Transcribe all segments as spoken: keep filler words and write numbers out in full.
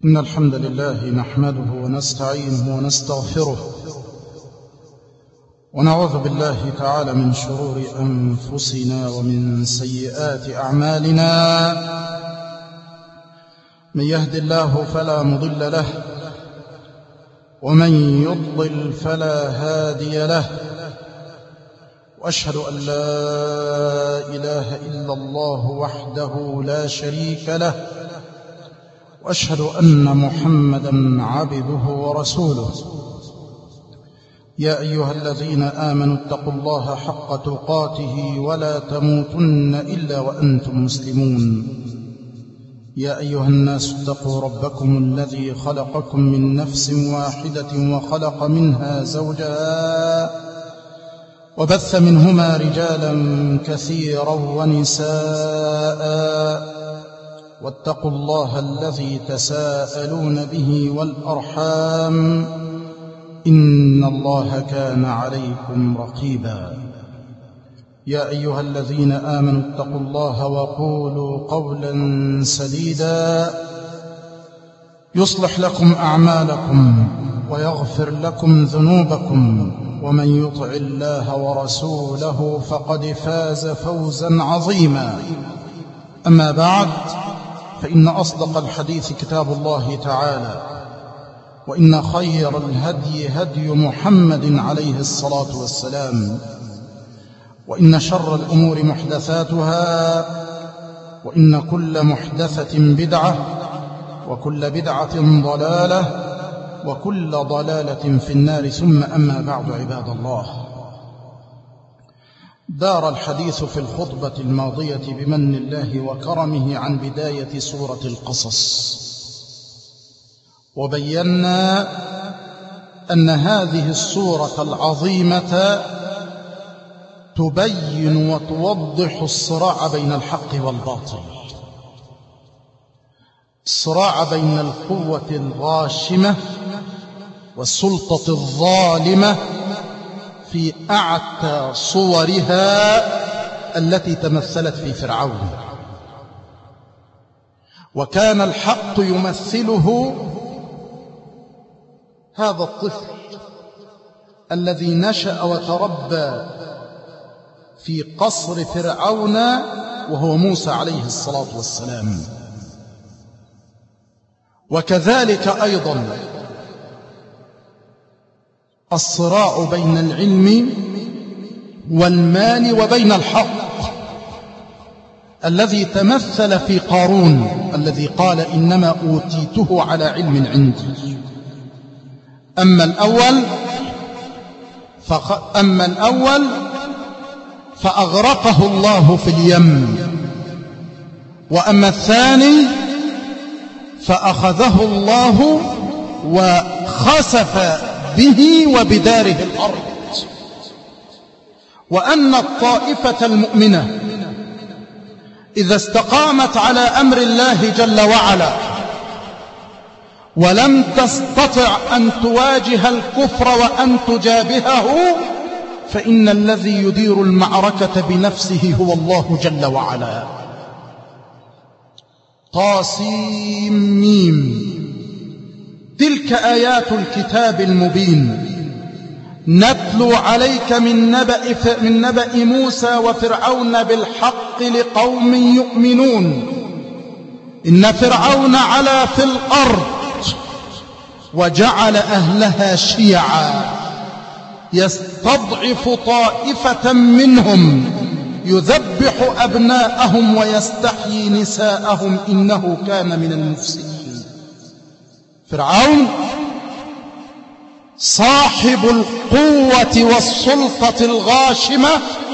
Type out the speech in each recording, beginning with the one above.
إن الحمد لله نحمده ونستعينه ونستغفره ونعوذ بالله تعالى من شرور أنفسنا ومن سيئات أعمالنا. من يهد الله فلا مضل له ومن يضلل فلا هادي له، وأشهد أن لا إله إلا الله وحده لا شريك له، وأشهد أن محمدًا عبده ورسوله. يا أيها الذين آمنوا اتقوا الله حق تقاته ولا تموتن إلا وأنتم مسلمون. يا أيها الناس اتقوا ربكم الذي خلقكم من نفس واحدة وخلق منها زوجها وبث منهما رجالا كثيرا ونساء، واتقوا الله الذي تساءلون به والأرحام إن الله كان عليكم رقيبا. يا أيها الذين آمنوا اتقوا الله وقولوا قولا سديدا يصلح لكم أعمالكم ويغفر لكم ذنوبكم، ومن يطع الله ورسوله فقد فاز فوزا عظيما. أما بعد، فإن أصدق الحديث كتاب الله تعالى، وإن خير الهدي هدي محمد عليه الصلاة والسلام، وإن شر الأمور محدثاتها، وإن كل محدثة بدعة، وكل بدعة ضلالة، وكل ضلالة في النار. ثم أما بعد، عباد الله، دار الحديث في الخطبة الماضية بمن الله وكرمه عن بداية سورة القصص، وبينا أن هذه السورة العظيمة تبين وتوضح الصراع بين الحق والباطل، الصراع بين القوة الغاشمة والسلطة الظالمة في أعتى صورها التي تمثلت في فرعون. وكان الحق يمثله هذا الطفل الذي نشأ وتربى في قصر فرعون، وهو موسى عليه الصلاة والسلام. وكذلك أيضا الصراع بين العلم والمال وبين الحق الذي تمثل في قارون الذي قال إنما أوتيته على علم عندي. أما الأول فخ... أما الأول فأغرقه الله في اليم، وأما الثاني فأخذه الله وخسف به وبداره الأرض. وأن الطائفة المؤمنة إذا استقامت على أمر الله جل وعلا ولم تستطع أن تواجه الكفر وأن تجابهه، فإن الذي يدير المعركة بنفسه هو الله جل وعلا. طاسيم ميم، تلك آيات الكتاب المبين نتلو عليك من نبأ, من نبأ موسى وفرعون بالحق لقوم يؤمنون. إن فرعون علا في الأرض وجعل أهلها شيعا يستضعف طائفة منهم يذبح أبناءهم ويستحيي نساءهم إنه كان من المفسدين. فرعون صاحب القوة والسلطة الغاشمة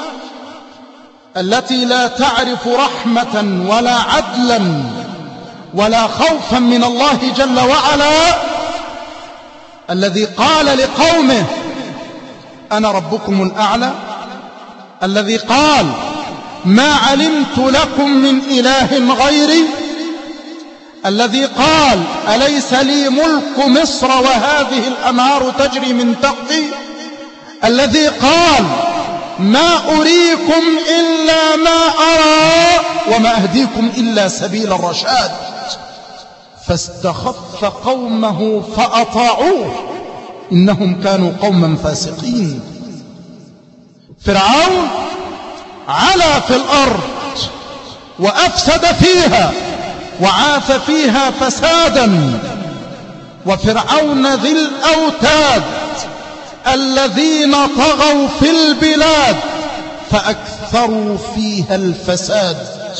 التي لا تعرف رحمة ولا عدلا ولا خوفا من الله جل وعلا، الذي قال لقومه أنا ربكم الأعلى، الذي قال ما علمت لكم من إله غيري، الذي قال أليس لي ملك مصر وهذه الأنهار تجري من تحتي، الذي قال ما أريكم إلا ما أرى وما أهديكم إلا سبيل الرشاد. فاستخف قومه فأطاعوه إنهم كانوا قوما فاسقين. فرعون علا في الأرض وأفسد فيها وعاث فيها فسادا، وفرعون ذي الأوتاد الذين طغوا في البلاد فأكثروا فيها الفساد.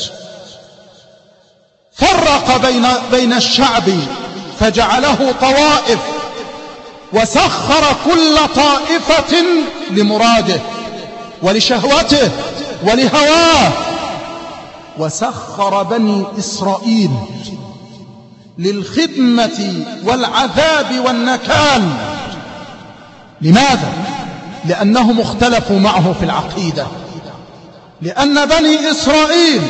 فرق بين, بين الشعب فجعله طوائف، وسخر كل طائفة لمراده ولشهوته ولهواه. وسخر بني إسرائيل للخدمة والعذاب والنكال. لماذا؟ لأنهم اختلفوا معه في العقيدة، لأن بني إسرائيل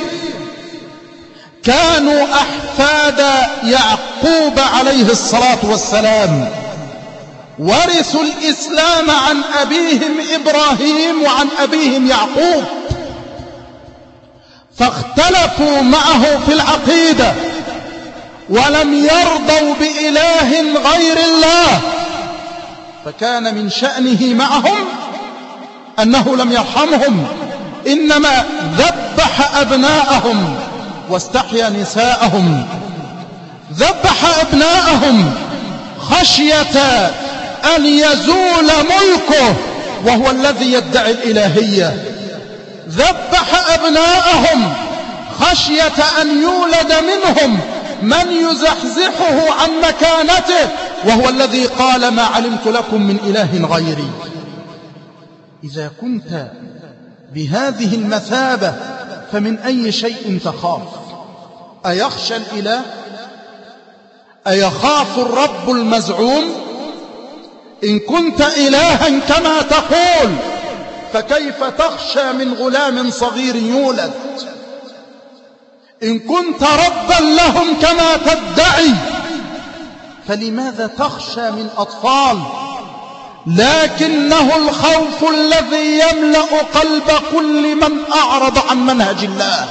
كانوا أحفاد يعقوب عليه الصلاة والسلام، ورثوا الإسلام عن أبيهم إبراهيم وعن أبيهم يعقوب، فاختلفوا معه في العقيدة ولم يرضوا بإله غير الله، فكان من شأنه معهم أنه لم يرحمهم، إنما ذبح أبناءهم واستحيا نساءهم. ذبح أبناءهم خشية أن يزول ملكه وهو الذي يدعي الإلهية. ذبح أبناءهم خشية أن يولد منهم من يزحزحه عن مكانته وهو الذي قال ما علمت لكم من إله غيري. إذا كنت بهذه المثابة فمن أي شيء تخاف؟ أيخشى الإله؟ أيخاف الرب المزعوم؟ إن كنت إلها كما تقول فكيف تخشى من غلام صغير يولد؟ إن كنت ربا لهم كما تدعي فلماذا تخشى من أطفال؟ لكنه الخوف الذي يملأ قلب كل من أعرض عن منهج الله.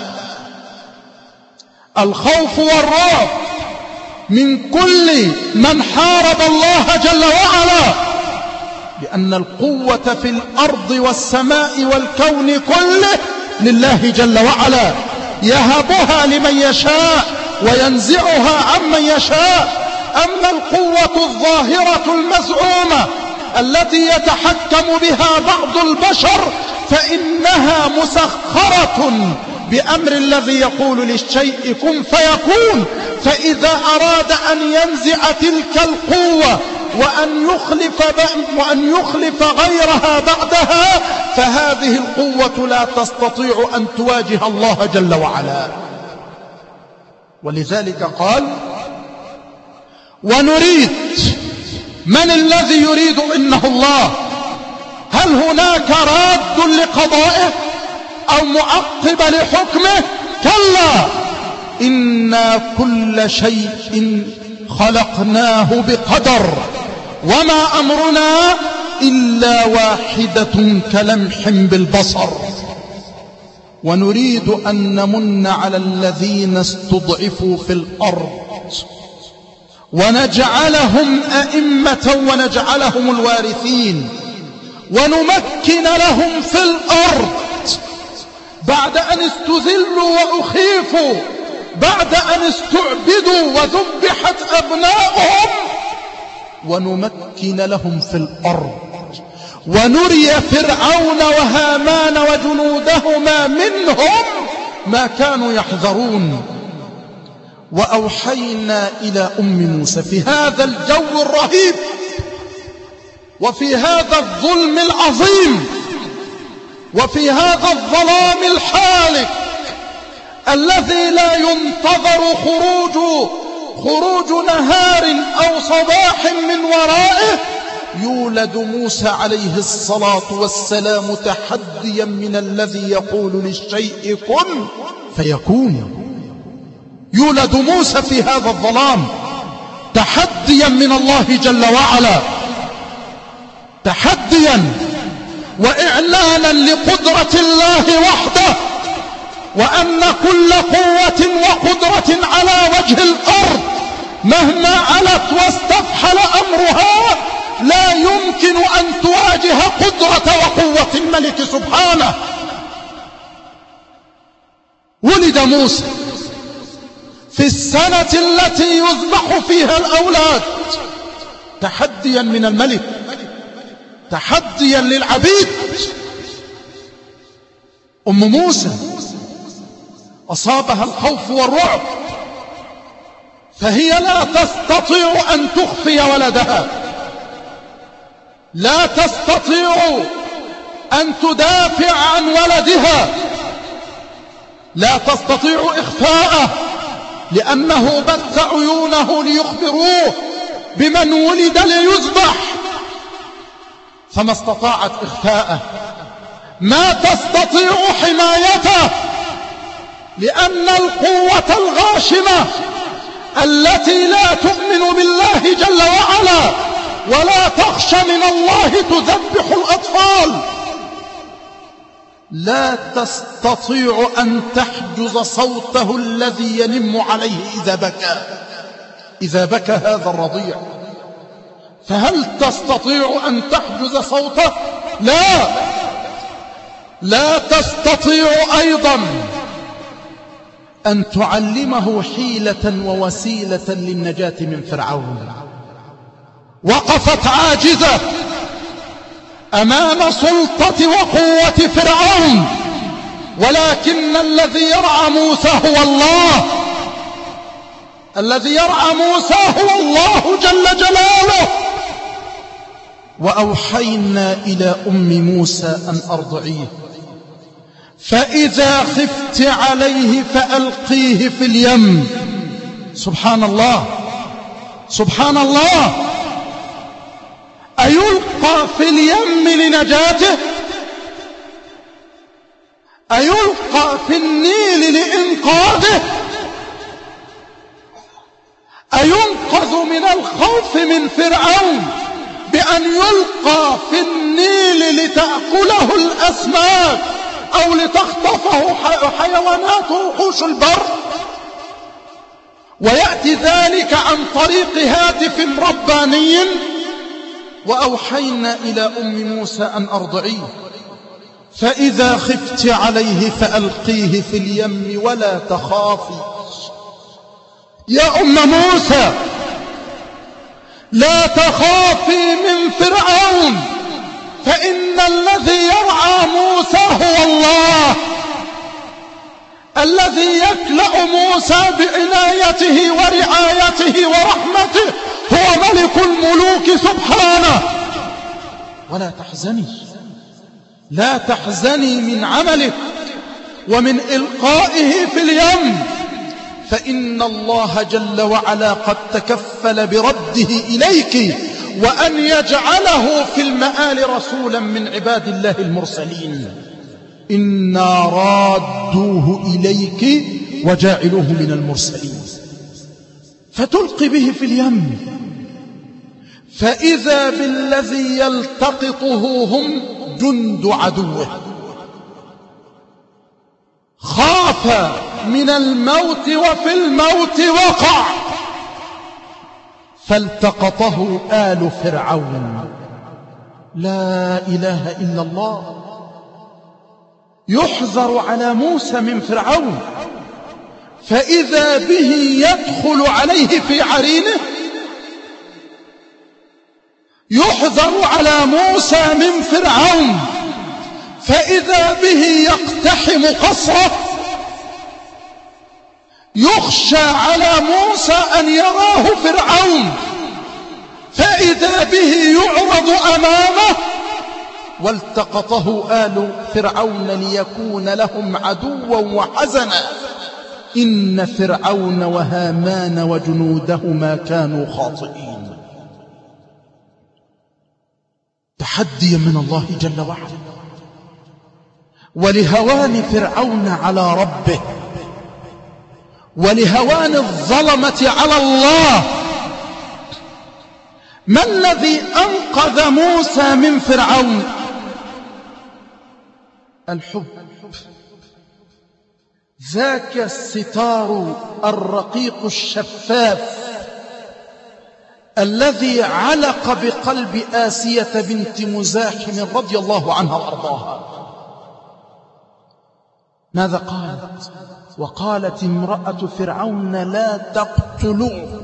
الخوف والرعب من كل من حارب الله جل وعلا، لأن القوة في الأرض والسماء والكون كله لله جل وعلا، يهبها لمن يشاء وينزعها عمن يشاء. أما القوة الظاهرة المزعومة التي يتحكم بها بعض البشر فإنها مسخرة بأمر الذي يقول للشيء كن فيكون، فإذا أراد أن ينزع تلك القوة وأن يخلف, وأن يخلف غيرها بعدها فهذه القوة لا تستطيع أن تواجه الله جل وعلا. ولذلك قال ونريد. من الذي يريد؟ إنه الله. هل هناك راد لقضائه أو معقب لحكمه؟ كلا، إنا كل شيء خلقناه بقدر وما أمرنا إلا واحدة كلمح بالبصر. ونريد أن نمن على الذين استضعفوا في الأرض ونجعلهم أئمة ونجعلهم الوارثين ونمكن لهم في الأرض بعد أن استذلوا وأخيفوا، بعد أن استعبدوا وذبحت أبناؤهم، ونمكن لهم في الأرض ونري فرعون وهامان وجنودهما منهم ما كانوا يحذرون. وأوحينا إلى أم موسى في هذا الجو الرهيب وفي هذا الظلم العظيم وفي هذا الظلام الحالك الذي لا ينتظر خروج خروج نهار أو صباح من ورائه، يولد موسى عليه الصلاة والسلام تحديا من الذي يقول للشيء كن فيكون. يولد موسى في هذا الظلام تحديا من الله جل وعلا، تحديا وإعلانا لقدرة الله وحده، وأن كل قوة وقدرة على وجه الأرض مهما علت واستفحل أمرها لا يمكن أن تواجه قدرة وقوة الملك سبحانه. ولد موسى في السنة التي يذبح فيها الأولاد تحديا من الملك، تحديا للعبيد. أم موسى أصابها الخوف والرعب، فهي لا تستطيع أن تخفي ولدها، لا تستطيع أن تدافع عن ولدها، لا تستطيع إخفاءه، لأنه بث عيونه ليخبروه بمن ولد ليذبح، فما استطاعت إخفاءه، ما تستطيع حمايته، لأن القوة الغاشمة التي لا تؤمن بالله جل وعلا ولا تخشى من الله تذبح الأطفال، لا تستطيع أن تحجز صوته الذي ينم عليه إذا بكى إذا بكى هذا الرضيع. فهل تستطيع أن تحجز صوته؟ لا لا تستطيع أيضا أن تعلمه حيلة ووسيلة للنجاة من فرعون. وقفت عاجزة أمام سلطة وقوة فرعون، ولكن الذي يرعى موسى هو الله، الذي يرعى موسى هو الله جل جلاله. وأوحينا إلى أم موسى أن أرضعيه، فإذا خفت عليه فألقيه في اليم. سبحان الله سبحان الله، أيلقى في اليم لنجاته؟ أيلقى في النيل لإنقاذه؟ أينقذ من الخوف من فرعون بأن يلقى في النيل لتأكله الأسماك أو لتخطفه حيوانات وحوش البر؟ ويأتي ذلك عن طريق هاتف رباني. وأوحينا إلى أم موسى أن أرضعيه، فإذا خفت عليه فألقيه في اليم ولا تخافي. يا أم موسى لا تخافي من فرعون، فإن الذي يرعى موسى هو الله، الذي يكلأ موسى بعنايته ورعايته ورحمته هو ملك الملوك سبحانه. ولا تحزني، لا تحزني من عمله ومن إلقائه في اليم، فإن الله جل وعلا قد تكفل برده إليك وأن يجعله في المآل رسولا من عباد الله المرسلين. إنا رادوه إليك وجاعلوه من المرسلين. فتلقي به في اليم، فإذا بالذي يلتقطه هم جند عدوه. خاف من الموت وفي الموت وقع، فالتقطه آل فرعون. لا إله إلا الله. يحذر على موسى من فرعون، فإذا به يدخل عليه في عرينه. يحذر على موسى من فرعون، فإذا به يقتحم قصره. يخشى على موسى أن يراه فرعون، فإذا به يعرض أمامه. والتقطه آل فرعون ليكون لهم عدوا وحزنا. إن فرعون وهامان وجنودهما كانوا خاطئين. تحدي من الله جل وعلا، ولهوان فرعون على ربه، ولهوان الظلمة على الله. ما الذي أنقذ موسى من فرعون؟ الحب. ذاك الستار الرقيق الشفاف الذي علق بقلب آسية بنت مزاحم رضي الله عنها وأرضاها. ماذا قالت؟ وقالت امرأة فرعون لا تقتلوه.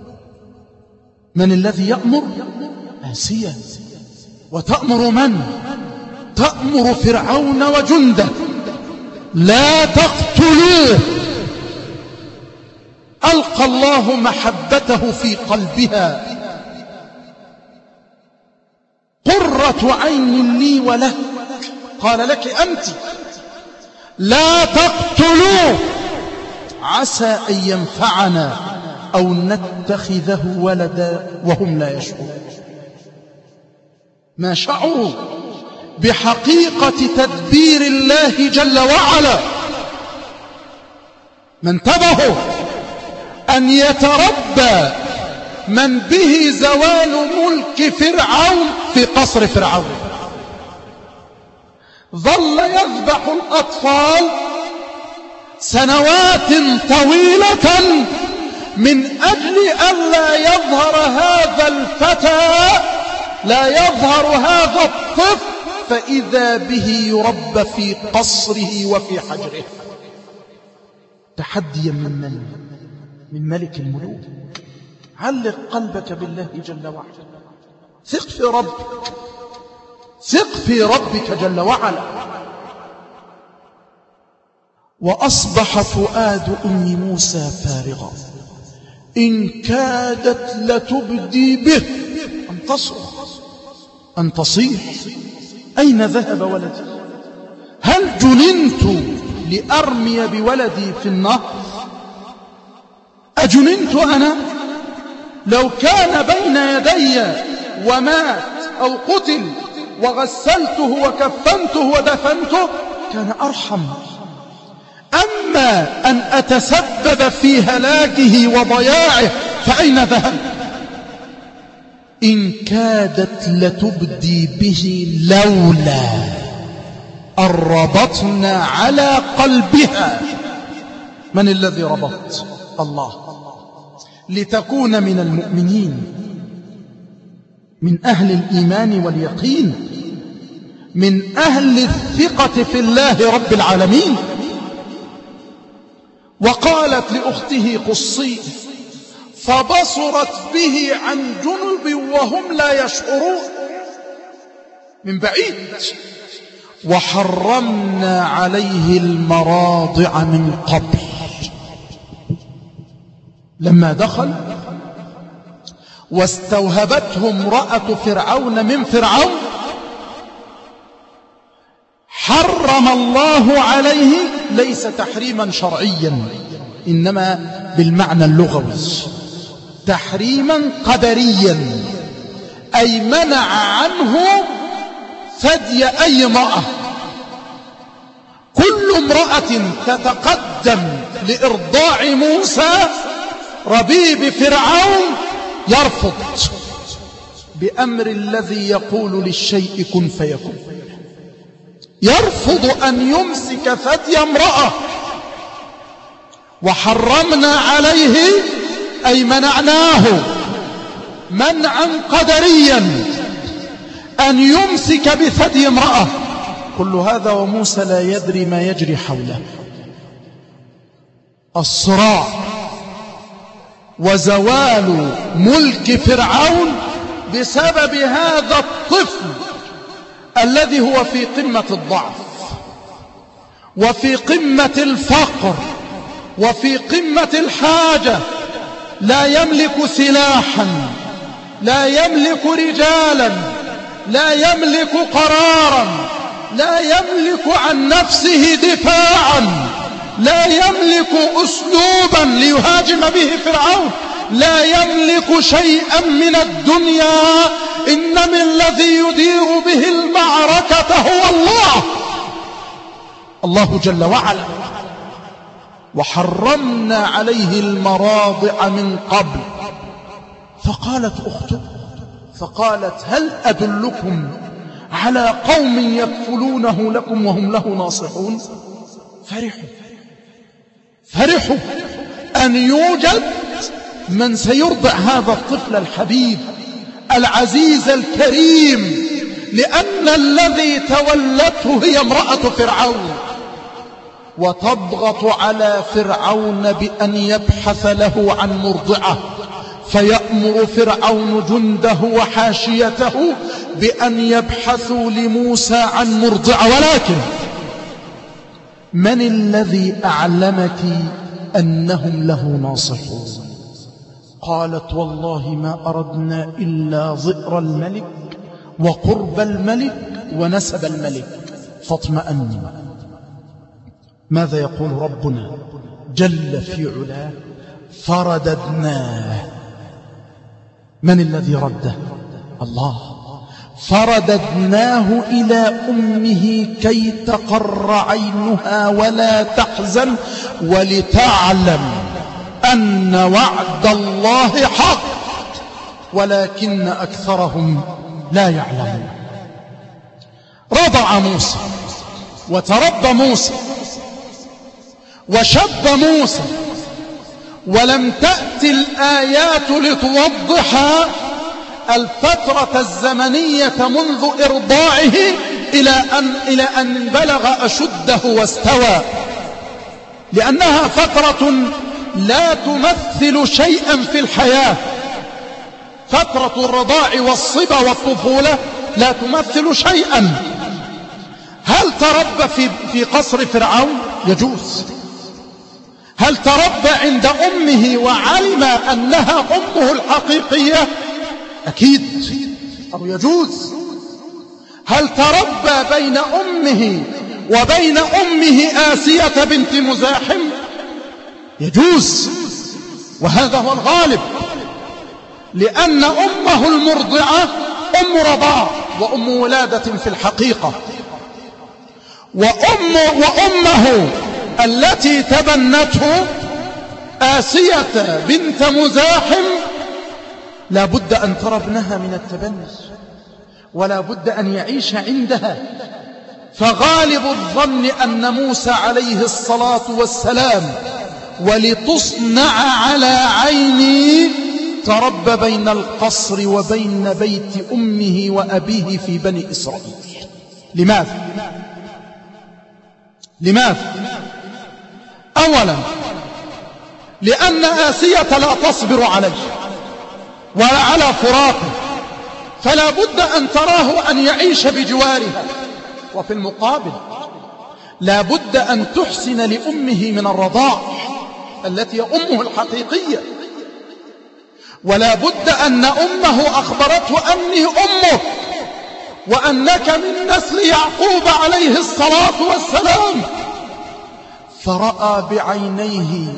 من الذي يأمر؟ آسية. وتأمر من؟ تأمر فرعون وجنده. لا تقتلوه. ألقى الله محبته في قلبها. قرة عين لي وله، قال لك أنت. لا تقتلوه عسى أن ينفعنا أو نتخذه ولدا وهم لا يشعرون. ما شعروا بحقيقة تدبير الله جل وعلا. ما انتبهوا أن يتربى من به زوال ملك فرعون في قصر فرعون. ظل يذبح الأطفال سنوات طويلة من أجل أن لا يظهر هذا الفتى، لا يظهر هذا الطفل، فإذا به يربى في قصره وفي حجره. تحديا من من؟ من ملك الملوك. علق قلبك بالله جل وعلا. ثق في ربك، ثق في ربك جل وعلا. وأصبح فؤاد أم موسى فارغا إن كادت لتبدي به أن تصرخ، أن تصيح: أين ذهب ولدي؟ هل جننت لأرمي بولدي في النهر؟ أجننت أنا؟ لو كان بين يدي ومات أو قتل وغسلته وكفنته ودفنته كان أرحم. أما أن أتسبب في هلاكه وضياعه فأين ذهب؟ إن كادت لتبدي به لولا أن ربطنا على قلبها. من الذي ربط؟ الله. لتكون من المؤمنين، من أهل الإيمان واليقين، من أهل الثقة في الله رب العالمين. وقالت لأخته قصيه فبصرت به عن جنب وهم لا يشعرون، من بعيد. وحرمنا عليه المراضع من قبل. لما دخل واستوهبته امرأة فرعون من فرعون حرم الله عليه، ليس تحريما شرعيا إنما بالمعنى اللغوي، تحريما قدريا، أي منع عنه ثدي أي امرأة. كل امرأة تتقدم لإرضاع موسى ربيب فرعون يرفض بأمر الذي يقول للشيء كن فيكون. يرفض أن يمسك ثدي امرأة. وحرمنا عليه أي منعناه منعا قدريا أن يمسك بثدي امرأة. كل هذا وموسى لا يدري ما يجري حوله. الصراع وزوال ملك فرعون بسبب هذا الطفل الذي هو في قمة الضعف وفي قمة الفقر وفي قمة الحاجة، لا يملك سلاحا، لا يملك رجالا، لا يملك قرارا، لا يملك عن نفسه دفاعا، لا يملك أسلوبا ليهاجم به فرعون، لا يملك شيئا من الدنيا. إنما الذي يدير به المعركة هو الله، الله جل وعلا. وحرمنا عليه المراضع من قبل. فقالت أخته فقالت هل أدلكم على قوم يكفلونه لكم وهم له ناصحون؟ فرحوا فرحوا أن يوجد من سيرضع هذا الطفل الحبيب العزيز الكريم، لأن الذي تولته هي امرأة فرعون، وتضغط على فرعون بأن يبحث له عن مرضعة، فيأمر فرعون جنده وحاشيته بأن يبحثوا لموسى عن مرضعة. ولكن من الذي أعلمك أنهم له ناصحون؟ قالت والله ما أردنا إلا ظئر الملك وقرب الملك ونسب الملك فاطمأني. ماذا يقول ربنا جل في علاه؟ فرددناه. من الذي رده؟ الله. فرددناه إلى أمه كي تقر عينها ولا تحزن ولتعلم أن وعد الله حق ولكن أكثرهم لا يعلمون. رضع موسى وتربى موسى وشب موسى، ولم تأتي الآيات لتوضح الفترة الزمنية منذ إرضاعه إلى أن, إلى أن بلغ أشده واستوى، لأنها فترة لا تمثل شيئا في الحياة. فترة الرضاع والصبا والطفولة لا تمثل شيئا. هل تربى في, في قصر فرعون؟ يجوز. هل تربى عند أمه وعلم أنها أمه الحقيقية؟ أكيد، أو يجوز. هل تربى بين أمه وبين أمه آسية بنت مزاحم؟ يجوز، وهذا هو الغالب، لأن أمه المرضعة أم رضاع وأم ولادة في الحقيقة، وأم وأمه التي تبنته آسية بنت مزاحم لا بد أن ترى ابنها من التبني، ولا بد أن يعيش عندها. فغالب الظن أن موسى عليه الصلاة والسلام ولتصنع على عيني تربى بين القصر وبين بيت أمه وأبيه في بني إسرائيل. لماذا؟ لماذا؟ أولا لأن آسية لا تصبر عليه ولا على فراقه، فلا بد أن تراه أن يعيش بجوارها. وفي المقابل لا بد أن تحسن لأمه من الرضاع التي هي أمه الحقيقية، ولا بد أن أمه أخبرته أني أمه وأنك من نسل يعقوب عليه الصلاة والسلام، فرأى بعينيه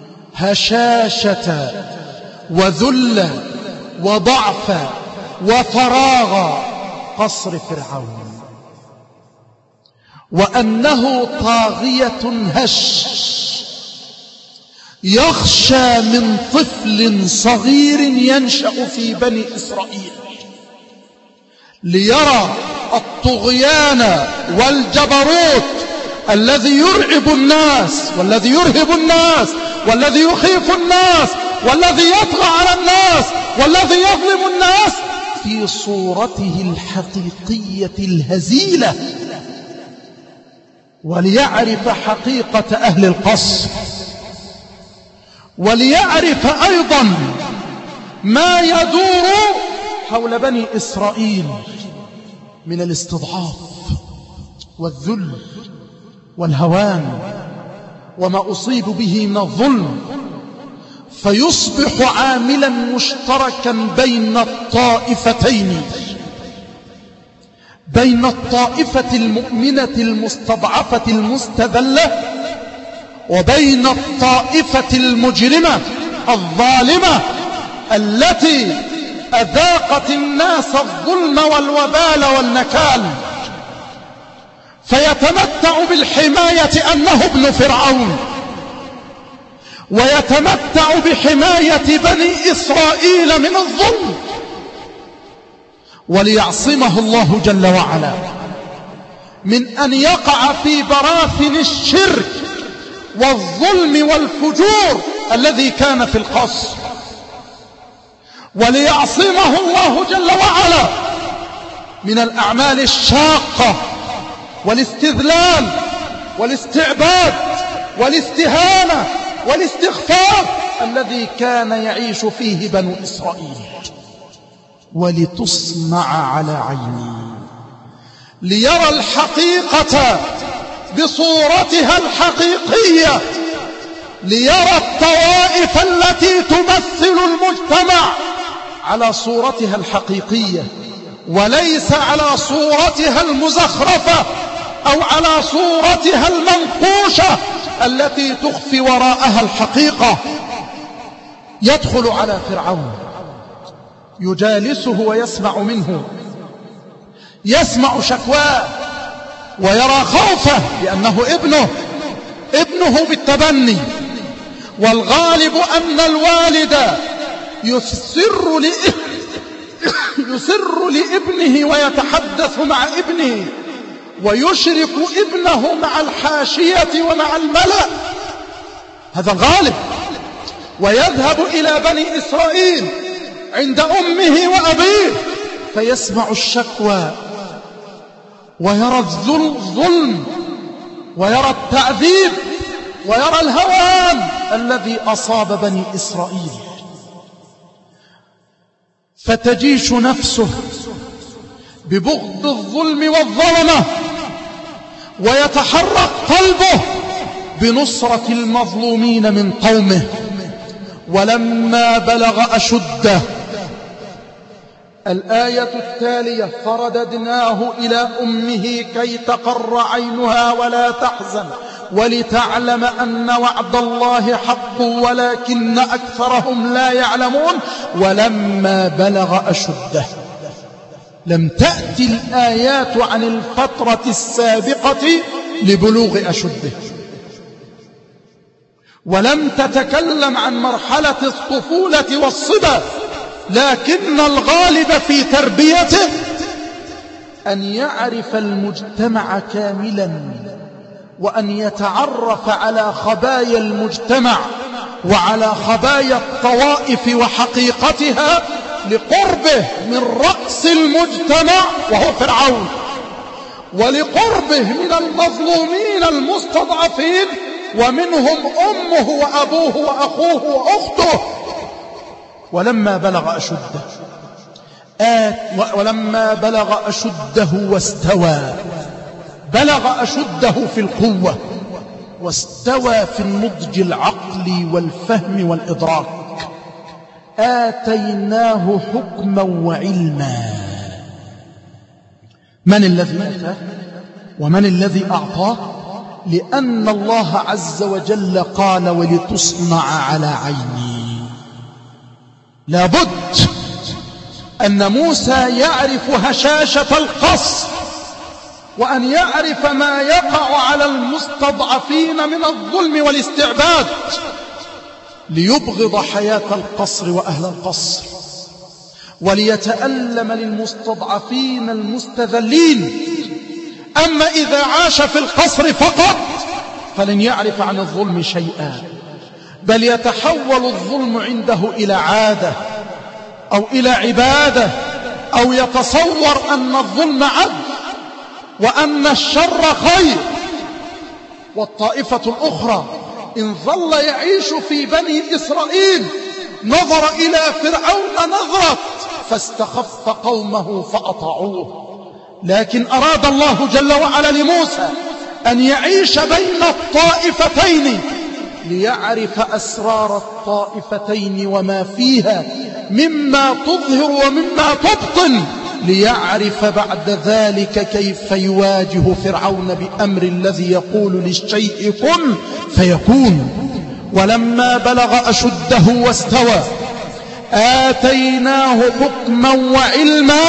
هشاشة وذل وضعف وفراغ قصر فرعون، وأنه طاغية هش يخشى من طفل صغير ينشأ في بني إسرائيل ليرى الطغيان والجبروت الذي يرعب الناس والذي يرهب الناس والذي يخيف الناس والذي يطغى على الناس والذي يظلم الناس في صورته الحقيقية الهزيلة، وليعرف حقيقة أهل القصر، وليعرف أيضا ما يدور حول بني إسرائيل من الاستضعاف والذل والهوان وما أصيب به من الظلم، فيصبح عاملا مشتركا بين الطائفتين، بين الطائفة المؤمنة المستضعفة المستذلة وبين الطائفة المجرمة الظالمة التي أذاقت الناس الظلم والوبال والنكال، فيتمتع بالحماية أنه ابن فرعون، ويتمتع بحماية بني إسرائيل من الظلم، وليعصمه الله جل وعلا من أن يقع في براثن الشرك والظلم والفجور الذي كان في القصر. وليعصمه الله جل وعلا من الأعمال الشاقة والاستذلال والاستعباد والاستهانة والاستخفاف الذي كان يعيش فيه بنو إسرائيل. ولتصنع على عيني، ليرى الحقيقة بصورتها الحقيقية، ليرى الطوائف التي تمثل المجتمع على صورتها الحقيقية، وليس على صورتها المزخرفة أو على صورتها المنقوشة التي تخفي وراءها الحقيقة. يدخل على فرعون يجالسه ويسمع منه، يسمع شكواه ويرى خوفه لأنه ابنه ابنه بالتبني، والغالب أن الوالد يسر يسر لابنه ويتحدث مع ابنه ويشرك ابنه مع الحاشية ومع الملأ، هذا الغالب. ويذهب إلى بني إسرائيل عند أمه وأبيه فيسمع الشكوى ويرى الظلم ويرى التعذيب ويرى الهوان الذي أصاب بني إسرائيل، فتجيش نفسه ببغض الظلم والظلمة، ويتحرك قلبه بنصرة المظلومين من قومه. ولما بلغ أشده، الآية التالية: فرددناه إلى أمه كي تقر عينها ولا تحزن ولتعلم أن وعد الله حق ولكن أكثرهم لا يعلمون. ولما بلغ أشده، لم تأتي الآيات عن الفترة السابقة لبلوغ أشده، ولم تتكلم عن مرحلة الطفولة والصبا، لكن الغالب في تربيته أن يعرف المجتمع كاملا، وأن يتعرف على خبايا المجتمع وعلى خبايا الطوائف وحقيقتها لقربه من رأس المجتمع وهو فرعون، ولقربه من المظلومين المستضعفين ومنهم أمه وأبوه وأخوه وأخته. ولما بلغ أشده آت ولما بلغ أشده واستوى، بلغ أشده في القوة واستوى في النضج العقلي والفهم والإدراك، آتيناه حكما وعلما. من الذي آتاه ومن الذي أعطاه؟ لأن الله عز وجل قال: ولتصنع على عيني. لابد أن موسى يعرف هشاشة القصر، وأن يعرف ما يقع على المستضعفين من الظلم والاستعباد، ليبغض حياة القصر وأهل القصر، وليتألم للمستضعفين المستذلين. أما إذا عاش في القصر فقط فلن يعرف عن الظلم شيئا، بل يتحول الظلم عنده إلى عادة أو إلى عبادة، أو يتصور أن الظلم عدل وأن الشر خير. والطائفة الأخرى إن ظل يعيش في بني إسرائيل نظر إلى فرعون نظرة فاستخف قومه فأطاعوه، لكن أراد الله جل وعلا لموسى أن يعيش بين الطائفتين ليعرف أسرار الطائفتين وما فيها مما تظهر ومما تبطن، ليعرف بعد ذلك كيف يواجه فرعون بأمر الذي يقول للشيء كن فيكون. ولما بلغ أشده واستوى آتيناه حكما وعلما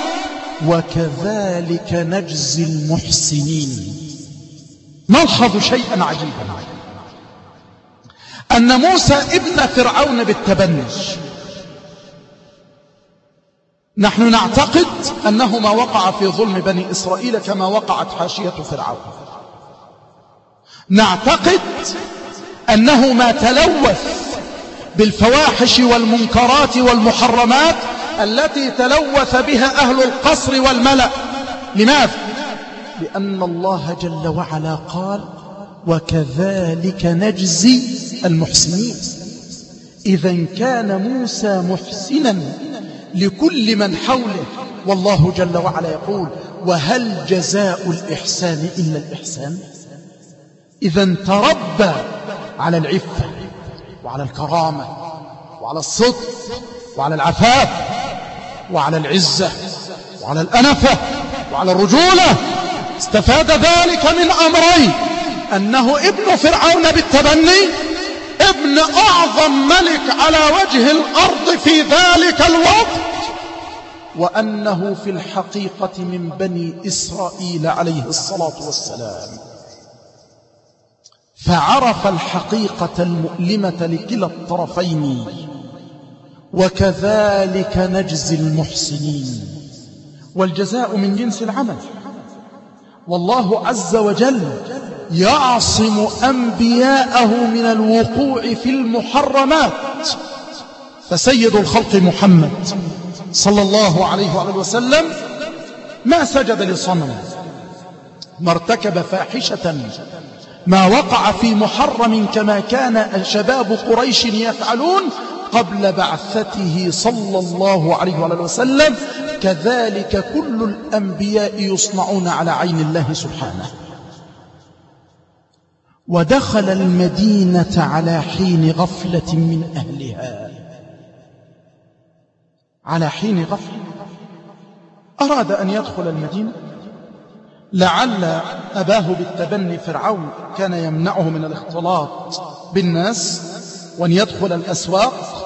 وكذلك نجزي المحسنين. نلحظ شيئا عجيبا، أن موسى ابن فرعون بالتبني، نحن نعتقد أنه ما وقع في ظلم بني إسرائيل كما وقعت حاشية فرعون، نعتقد أنه ما تلوث بالفواحش والمنكرات والمحرمات التي تلوث بها أهل القصر والملأ. لماذا؟ لأن الله جل وعلا قال وكذلك نجزي المحسنين. إذا كان موسى محسنا لكل من حوله، والله جل وعلا يقول وهل جزاء الإحسان إلا الإحسان. إذا تربى على العفة وعلى الكرامة وعلى الصدق وعلى العفاف وعلى العزة وعلى الأنفة وعلى الرجولة. استفاد ذلك من أمرين: أنه ابن فرعون بالتبني، ابن أعظم ملك على وجه الأرض في ذلك الوقت، وأنه في الحقيقة من بني إسرائيل عليه الصلاة والسلام. فعرف الحقيقة المؤلمة لكلا الطرفين. وكذلك نجزي المحسنين، والجزاء من جنس العمل. والله عز وجل يعصم أنبياءه من الوقوع في المحرمات. فسيد الخلق محمد صلى الله عليه وآله وسلم ما سجد لصنم، ما ارتكب فاحشة، ما وقع في محرم كما كان شباب قريش يفعلون قبل بعثته صلى الله عليه وآله وسلم. كذلك كل الأنبياء يصنعون على عين الله سبحانه. ودخل المدينة على حين غفلة من أهلها. على حين غفلة أراد أن يدخل المدينة، لعل أباه بالتبني فرعون كان يمنعه من الاختلاط بالناس وأن يدخل الأسواق،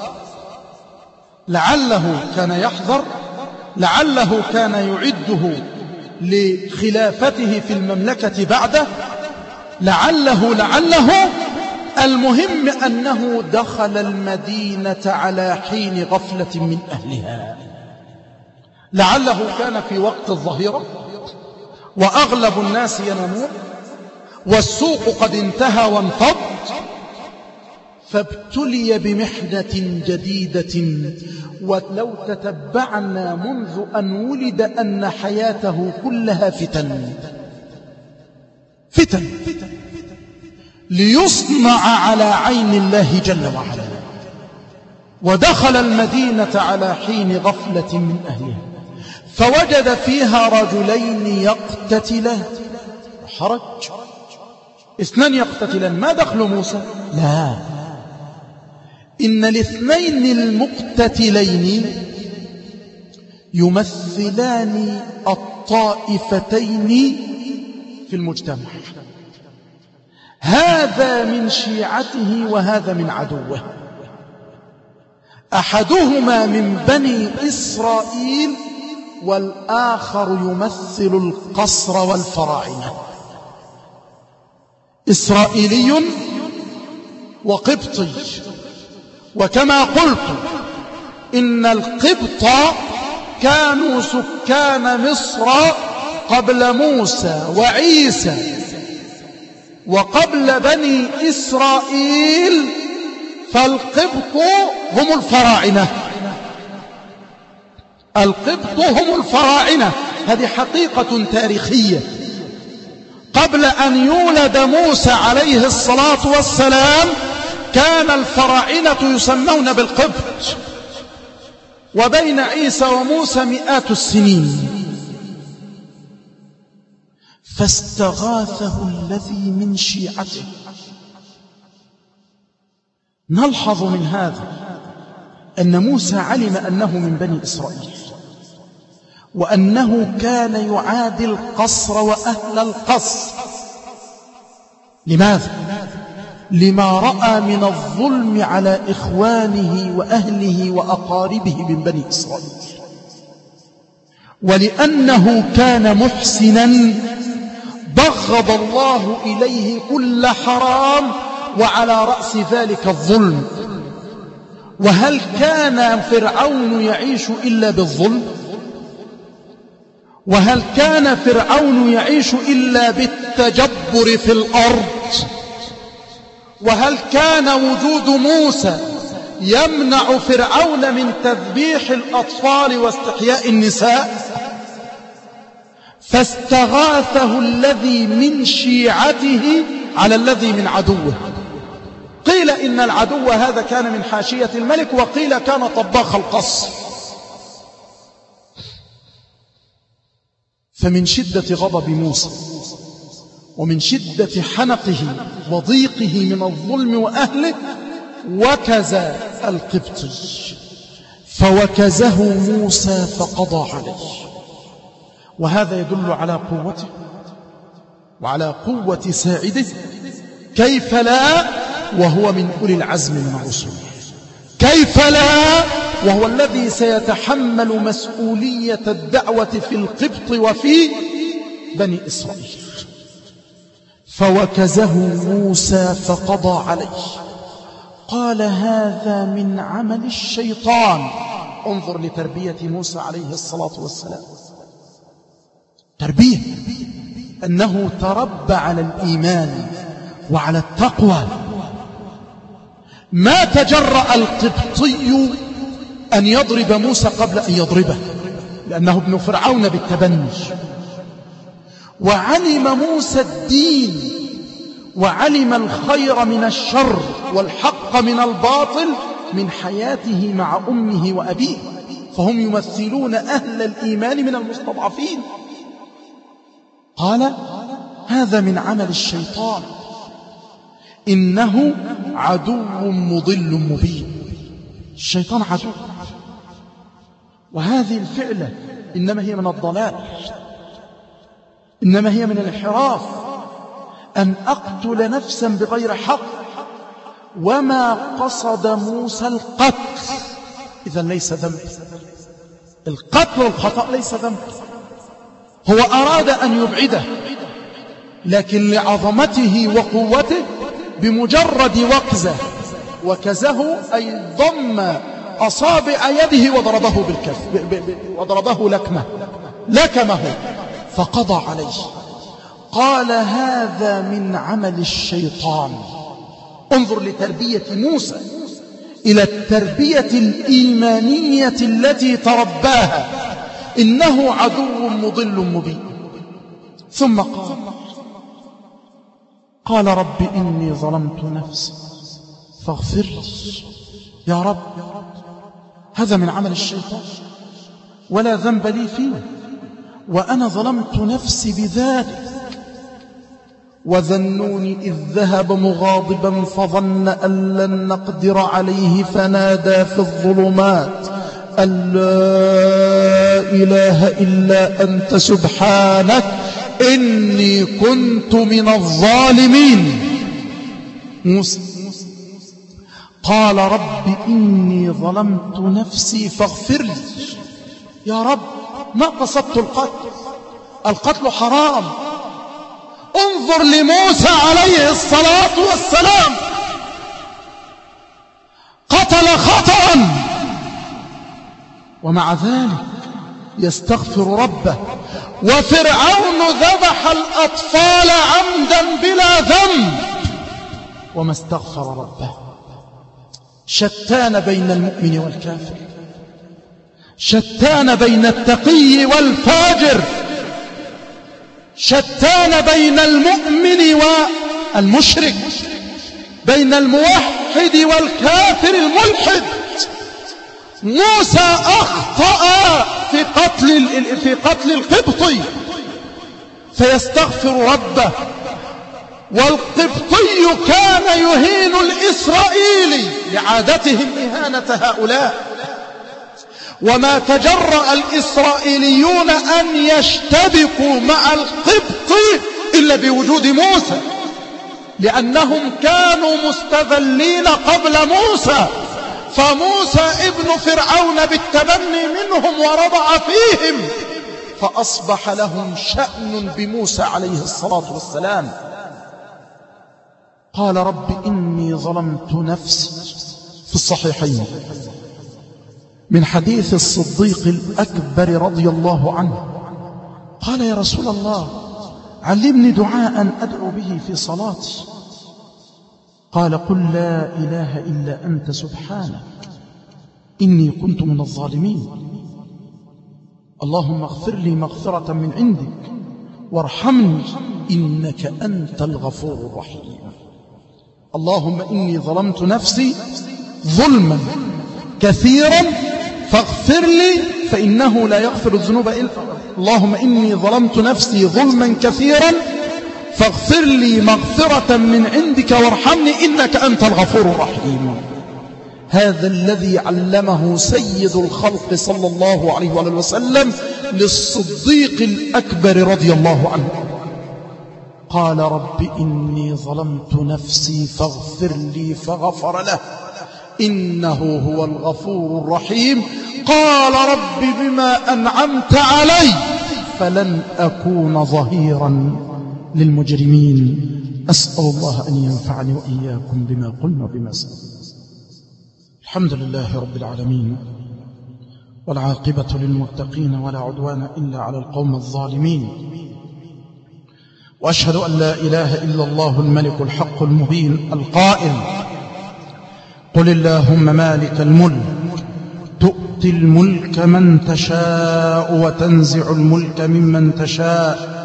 لعله كان يحذر، لعله كان يعده لخلافته في المملكة بعده، لعله لعله المهم أنه دخل المدينة على حين غفلة من أهلها. لعله كان في وقت الظهيرة وأغلب الناس ينامون والسوق قد انتهى وانفض، فابتلي بمحنة جديدة. ولو تتبعنا منذ أن ولد أن حياته كلها فتن فتن ليصنع على عين الله جل وعلا. ودخل المدينة على حين غفلة من أهلها فوجد فيها رجلين يقتتلان. حرج، اثنان يقتتلان، ما دخل موسى؟ لا، إن الاثنين المقتتلين يمثلان الطائفتين في المجتمع، هذا من شيعته وهذا من عدوه. أحدهما من بني إسرائيل والآخر يمثل القصر والفراعنة. إسرائيلي وقبطي. وكما قلت إن القبط كانوا سكان مصر قبل موسى وعيسى وقبل بني إسرائيل، فالقبط هم الفراعنة. القبط هم الفراعنة، هذه حقيقة تاريخية. قبل أن يولد موسى عليه الصلاة والسلام كان الفراعنة يسمون بالقبط، وبين عيسى وموسى مئات السنين. فاستغاثه الذي من شيعته. نلحظ من هذا أن موسى علم أنه من بني إسرائيل، وأنه كان يعادي القصر وأهل القصر. لماذا؟ لما رأى من الظلم على إخوانه وأهله وأقاربه من بني إسرائيل، ولأنه كان محسنا بغض الله إليه كل حرام، وعلى رأس ذلك الظلم. وهل كان فرعون يعيش إلا بالظلم؟ وهل كان فرعون يعيش إلا بالتجبر في الأرض؟ وهل كان وجود موسى يمنع فرعون من تذبيح الأطفال واستحياء النساء، فاستغاثه الذي من شيعته على الذي من عدوه. قيل إن العدو هذا كان من حاشية الملك، وقيل كان طباخ القصر. فمن شدة غضب موسى ومن شدة حنقه وضيقه من الظلم وأهله وكز القبطي، فوكزه موسى فقضى عليه. وهذا يدل على قوته وعلى قوة ساعده، كيف لا وهو من أولي العزم من الرسل، كيف لا وهو الذي سيتحمل مسؤولية الدعوة في القبط وفي بني إسرائيل. فوكزه موسى فقضى عليه. قال هذا من عمل الشيطان. انظر لتربية موسى عليه الصلاة والسلام، تربية أنه تربى على الإيمان وعلى التقوى. ما تجرأ القبطي أن يضرب موسى قبل أن يضربه، لأنه ابن فرعون بالتبني. وعلم موسى الدين وعلم الخير من الشر والحق من الباطل من حياته مع أمه وأبيه، فهم يمثلون أهل الإيمان من المستضعفين. قال هذا من عمل الشيطان، إنه عدو مضل مبين. الشيطان عدو، وهذه الفعلة إنما هي من الضلال، إنما هي من الانحراف. أن أقتل نفسا بغير حق، وما قصد موسى القتل، إذا ليس ذنب. القتل والخطأ ليس ذنب، هو أراد أن يبعده، لكن لعظمته وقوته بمجرد وكزه وكزه أي ضم أصابع يده وضربه بالكف وضربه لكمه لكمه فقضى عليه. قال هذا من عمل الشيطان. انظر لتربية موسى إلى التربية الإيمانية التي ترباها، إنه عدو مضل مبين. ثم قال قال رب إني ظلمت نفسي فاغفر لي. يا رب هذا من عمل الشيطان ولا ذنب لي فيه، وأنا ظلمت نفسي بذلك. وذنون إذ ذهب مغاضبا فظن أن لن نقدر عليه فنادى في الظلمات أن لا إله إلا أنت سبحانك إني كنت من الظالمين. موسى قال رب إني ظلمت نفسي فاغفر لي. يا رب ما قصدت القتل، القتل حرام. انظر لموسى عليه الصلاة والسلام، قتل خطأ ومع ذلك يستغفر ربه. وفرعون ذبح الأطفال عمدا بلا ذنب وما استغفر ربه. شتان بين المؤمن والكافر، شتان بين التقي والفاجر، شتان بين المؤمن والمشرك، بين الموحد والكافر الملحد. موسى أخطأ في قتل في قتل القبطي فيستغفر ربه، والقبطي كان يهين الإسرائيلي لعادتهم إهانة هؤلاء. وما تجرأ الإسرائيليون أن يشتبكوا مع القبط إلا بوجود موسى، لأنهم كانوا مستذلين قبل موسى، فموسى ابن فرعون بالتبني منهم ورضع فيهم، فأصبح لهم شأن بموسى عليه الصلاة والسلام. قال رب إني ظلمت نفسي، في الصحيحين من حديث الصديق الأكبر رضي الله عنه قال يا رسول الله علمني دعاء أدعو به في صلاتي. قال قل لا إله إلا أنت سبحانك إني كنت من الظالمين. اللهم اغفر لي مغفرة من عندك وارحمني إنك أنت الغفور الرحيم. اللهم إني ظلمت نفسي ظلما كثيرا فاغفر لي فإنه لا يغفر الذنوب إلا اللهم إني ظلمت نفسي ظلما كثيرا فاغفر لي مغفرة من عندك وارحمني إنك أنت الغفور الرحيم. هذا الذي علمه سيد الخلق صلى الله عليه وسلم للصديق الأكبر رضي الله عنه. قال رب إني ظلمت نفسي فاغفر لي فغفر له إنه هو الغفور الرحيم. قال رب بما أنعمت علي فلن أكون ظهيرا للمجرمين. أسأل الله أن ينفعني وإياكم بما قلنا وبما سمعنا. الحمد لله رب العالمين والعاقبة للمتقين ولا عدوان إلا على القوم الظالمين. وأشهد أن لا إله إلا الله الملك الحق المبين القائل قل اللهم مالك الملك تؤتي الملك من تشاء وتنزع الملك ممن تشاء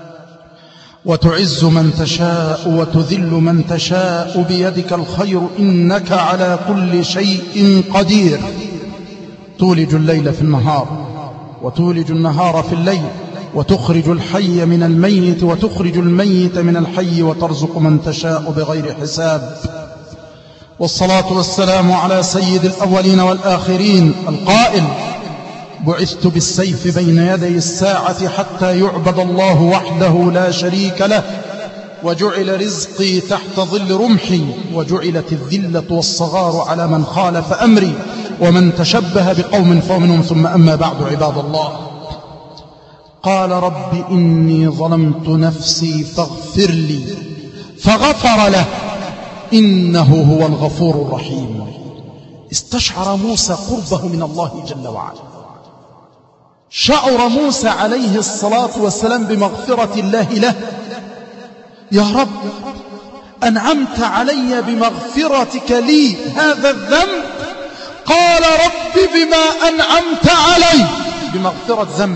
وتعز من تشاء وتذل من تشاء بيدك الخير إنك على كل شيء قدير. تولج الليل في النهار وتولج النهار في الليل وتخرج الحي من الميت وتخرج الميت من الحي وترزق من تشاء بغير حساب. والصلاة والسلام على سيد الأولين والآخرين القائل بعثت بالسيف بين يدي الساعة حتى يعبد الله وحده لا شريك له وجعل رزقي تحت ظل رمحي وجعلت الذلة والصغار على من خالف أمري ومن تشبه بقوم فمنهم. ثم أما بعد عباد الله. قال رب إني ظلمت نفسي فاغفر لي فغفر له إنه هو الغفور الرحيم. استشعر موسى قربه من الله جل وعلا. شعر موسى عليه الصلاة والسلام بمغفرة الله له. يا رب أنعمت علي بمغفرتك لي هذا الذنب. قال رب بما أنعمت علي بمغفرة ذنبي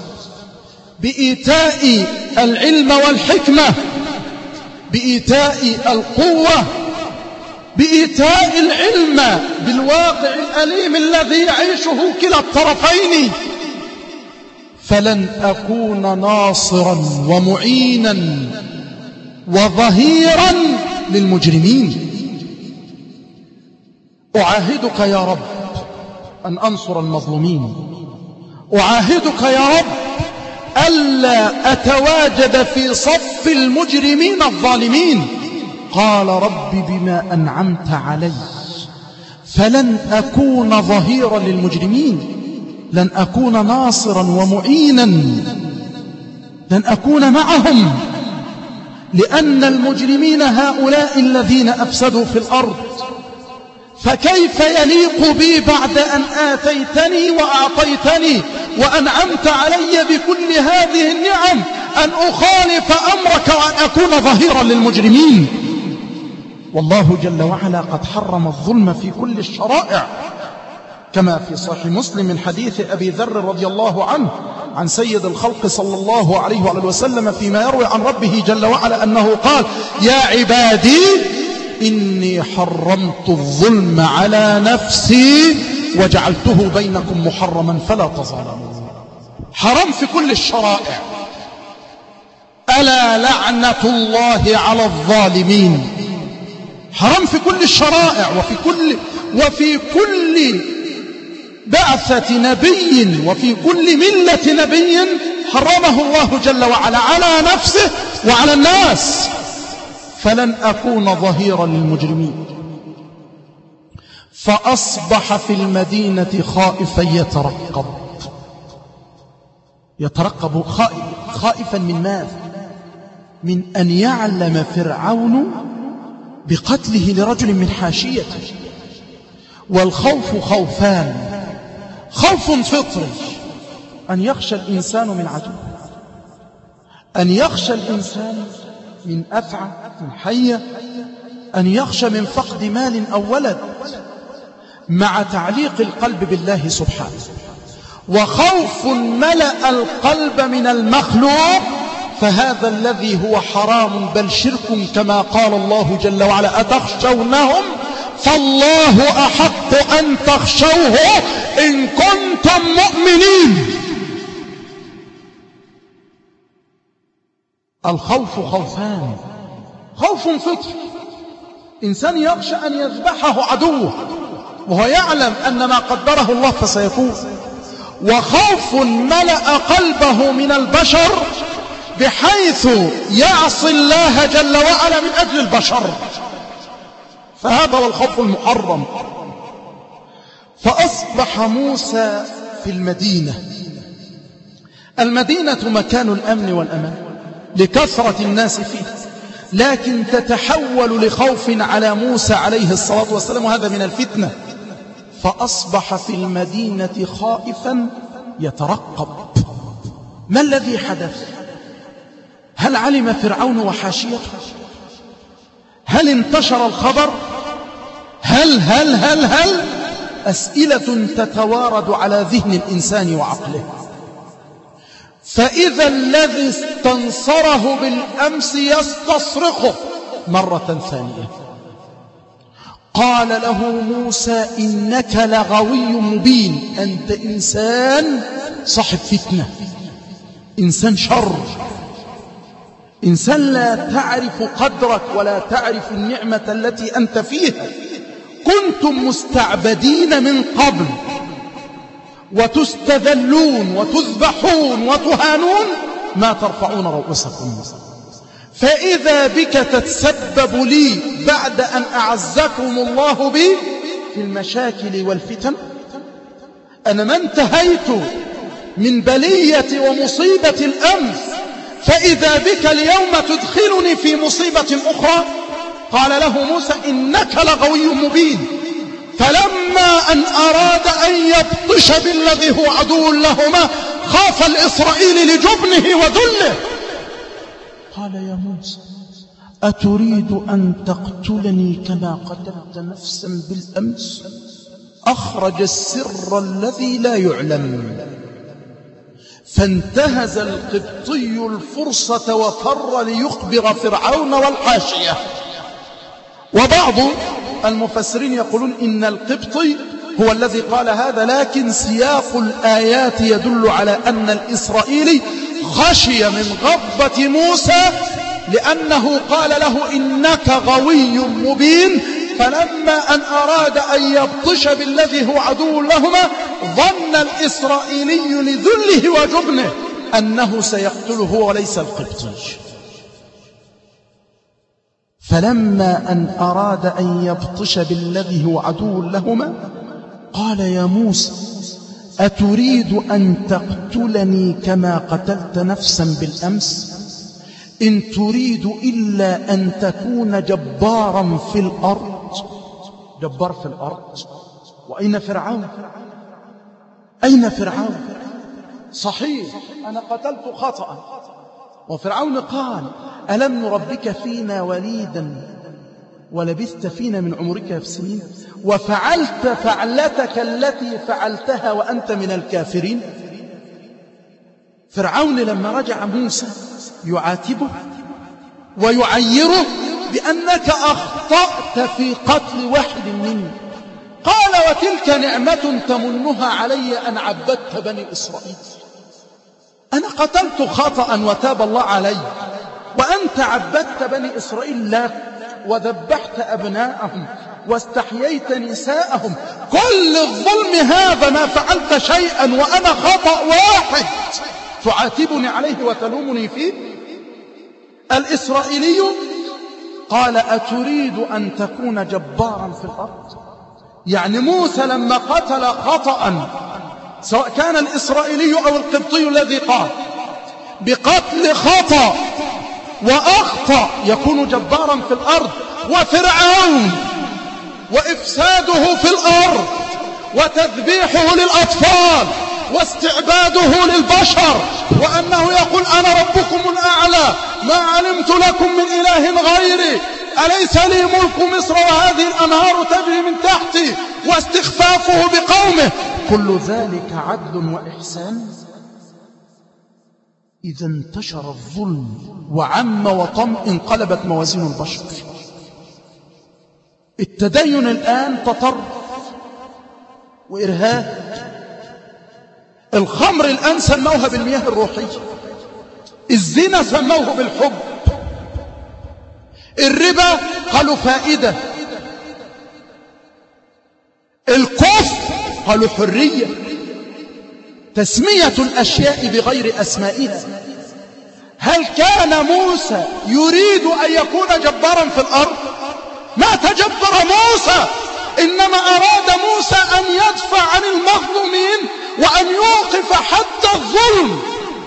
بإيتاء العلم والحكمة بإيتاء القوة بإيتاء العلم بالواقع الأليم الذي يعيشه كلا الطرفين فلن أكون ناصرا ومعينا وظهيرا للمجرمين. أعاهدك يا رب أن أنصر المظلومين. أعاهدك يا رب ألا أتواجد في صف المجرمين الظالمين. قال رب بما أنعمت علي فلن أكون ظهيرا للمجرمين. لن أكون ناصرا ومعينا لن أكون معهم لأن المجرمين هؤلاء الذين أفسدوا في الأرض. فكيف يليق بي بعد أن آتيتني وأعطيتني وأنعمت علي بكل هذه النعم أن أخالف أمرك وأن أكون ظهيرا للمجرمين؟ والله جل وعلا قد حرم الظلم في كل الشرائع كما في صحيح مسلم من حديث أبي ذر رضي الله عنه عن سيد الخلق صلى الله عليه وسلم فيما يروي عن ربه جل وعلا أنه قال يا عبادي إني حرمت الظلم على نفسي وجعلته بينكم محرما فلا تظالموا. حرام في كل الشرائع. ألا لعنة الله على الظالمين. حرام في كل الشرائع وفي كل وفي كل بعثة نبي وفي كل ملة نبي حرمه الله جل وعلا على نفسه وعلى الناس. فلن أكون ظهيرا للمجرمين. فأصبح في المدينة خائفا يترقب يترقب خائفا من ماذا؟ من أن يعلم فرعون بقتله لرجل من حاشيته. والخوف خوفان: خوف فطري أن يخشى الإنسان من عدو، أن يخشى الإنسان من أفعى، من حية، أن يخشى من فقد مال أو ولد مع تعليق القلب بالله سبحانه، وخوف ملأ القلب من المخلوق، فهذا الذي هو حرام بل شرك، كما قال الله جل وعلا: أتخشونهم فالله أحق أن تخشوه إن كنتم مؤمنين. الخوف خوفان: خوف فطري، إنسان يخشى أن يذبحه عدوه وهو يعلم أن ما قدره الله فسيكون، وخوف ملأ قلبه من البشر بحيث يعصي الله جل وعلا من أجل البشر، فهذا هو الخوف المحرم. فأصبح موسى في المدينة. المدينة مكان الأمن والأمان لكثرة الناس فيه، لكن تتحول لخوف على موسى عليه الصلاة والسلام، وهذا من الفتنة. فأصبح في المدينة خائفا يترقب. ما الذي حدث؟ هل علم فرعون وحاشيته؟ هل انتشر الخبر؟ هل هل هل هل أسئلة تتوارد على ذهن الإنسان وعقله. فإذا الذي استنصره بالأمس يستصرخه مرة ثانية. قال له موسى: إنك لغوي مبين، أنت إنسان صاحب فتنة، إنسان شر، إنسان لا تعرف قدرك ولا تعرف النعمة التي أنت فيها. كنتم مستعبدين من قبل وتستذلون وتذبحون وتهانون، ما ترفعون رؤوسكم، فإذا بك تتسبب لي بعد أن أعزكم الله بي في المشاكل والفتن. أنا ما انتهيت من بلية ومصيبة الأمس، فإذا بك اليوم تدخلني في مصيبة أخرى. قال له موسى: إنك لغوي مبين. فلما أن أراد أن يبطش بالذي هو عدو لهما خاف الإسرائيلي لجبنه وذله. قال: يا موسى، أتريد أن تقتلني كما قتلت نفسا بالأمس؟ أخرج السر الذي لا يعلم. فانتهز القبطي الفرصة وفر ليخبر فرعون والحاشية. وبعض المفسرين يقولون إن القبطي هو الذي قال هذا، لكن سياق الآيات يدل على أن الإسرائيلي خشي من غضبة موسى، لأنه قال له: إنك غوي مبين. فلما أن أراد أن يبطش بالذي هو عدو لهما ظن الإسرائيلي لذله وجبنه أنه سيقتله وليس القبطي. فلما أن أراد أن يبطش بالذي هو عدو لهما قال: يا موسى، أتريد أن تقتلني كما قتلت نفسا بالأمس؟ إن تريد إلا أن تكون جبارا في الأرض. جبار في الأرض. وأين فرعون؟ أين فرعون؟ صحيح أنا قتلت خطأ. وفرعون قال: ألم نربك فينا وليدا ولبثت فينا من عمرك سنين وفعلت فعلتك التي فعلتها وأنت من الكافرين. فرعون لما رجع موسى يعاتبه ويعيره بأنك أخطأت في قتل واحد مني. قال: وتلك نعمة تمنها علي أن عبدت بني إسرائيل. أنا قتلت خطأ وتاب الله علي، وأنت عبدت بني إسرائيل لك وذبحت أبناءهم واستحييت نساءهم. كل الظلم هذا ما فعلت شيئا وأنا خطأ واحد تعاتبني عليه وتلومني فيه. الإسرائيلي قال: أتريد أن تكون جبارا في الأرض؟ يعني موسى لما قتل خطأ، سواء كان الإسرائيلي أو القبطي الذي قال بقتل خطأ وأخطأ يكون جبارا في الأرض. وفرعون وإفساده في الأرض وتذبيحه للأطفال واستعباده للبشر، وأنه يقول: أنا ربكم الأعلى ما علمت لكم من إله غيري، أليس لي ملك مصر وهذه الأنهار تجري من تحتي واستخفافه بقومه، كل ذلك عدل وإحسان؟ إذا انتشر الظلم وعم وطم انقلبت موازين البشر. التدين الآن تطرف وإرهاب. الخمر الآن سموها بالمياه الروحية، الزنا سموه بالحب، الربا قالوا فائدة، الكفر قالوا حرية. تسمية الأشياء بغير أسمائها. هل كان موسى يريد أن يكون جبارا في الأرض؟ ما تجبر موسى، إنما أراد موسى أن يدفع عن المظلومين وأن يوقف حتى الظلم.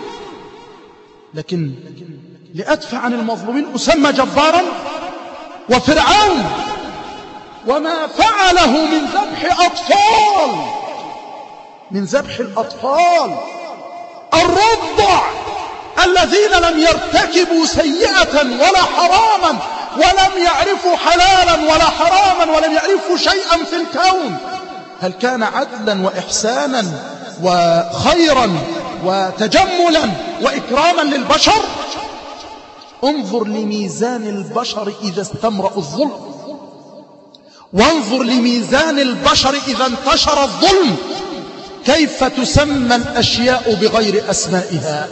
لكن لأدفع عن المظلومين أسمى جبارا؟ وفرعون وما فعله من ذبح أطفال، من ذبح الأطفال، الرضع الذين لم يرتكبوا سيئة ولا حراما ولم يعرفوا حلالا ولا حراما ولم يعرفوا شيئا في الكون، هل كان عدلا وإحسانا وخيرا وتجملا وإكراما للبشر؟ انظر لميزان البشر إذا استمرأ الظلم، وانظر لميزان البشر إذا انتشر الظلم، كيف تسمى الأشياء بغير أسمائها.